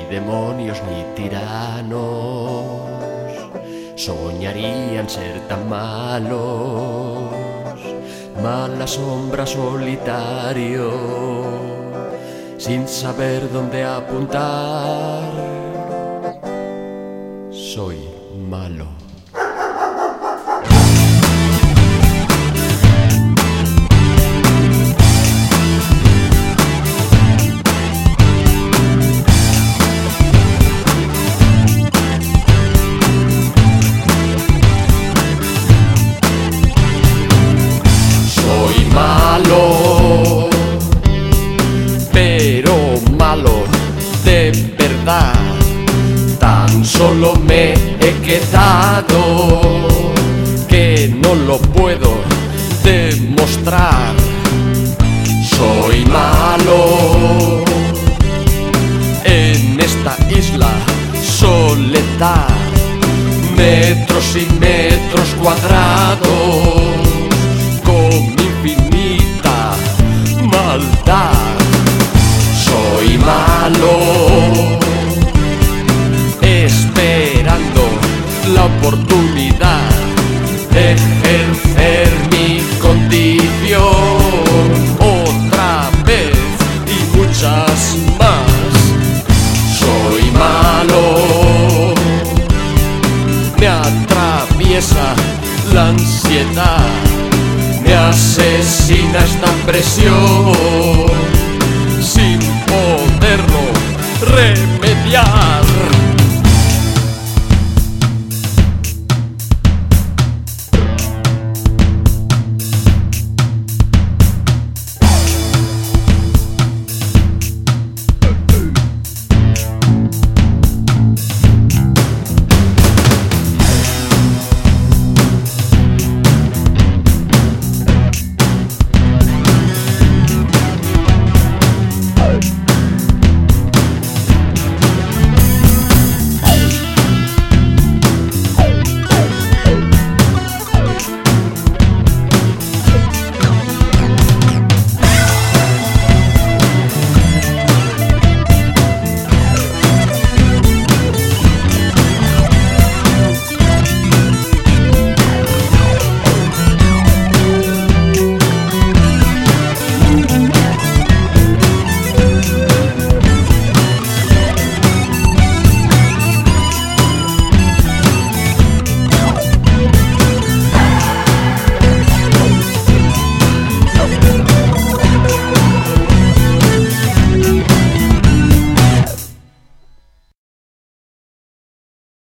demonios ni tiranos soñarían ser tan malos. Mala sombra, solitario, sin saber dónde apuntar. Soy malo. Malo, pero malo de verdad. Tan solo me he quedado que no lo puedo demostrar. Soy malo en esta isla soledad, metros y metros cuadrados con infinita maldad. Soy malo, esperando la oportunidad de ejercer mi condición otra vez y muchas más. Soy malo, me atraviesa la ansiedad, me asesina esta presión.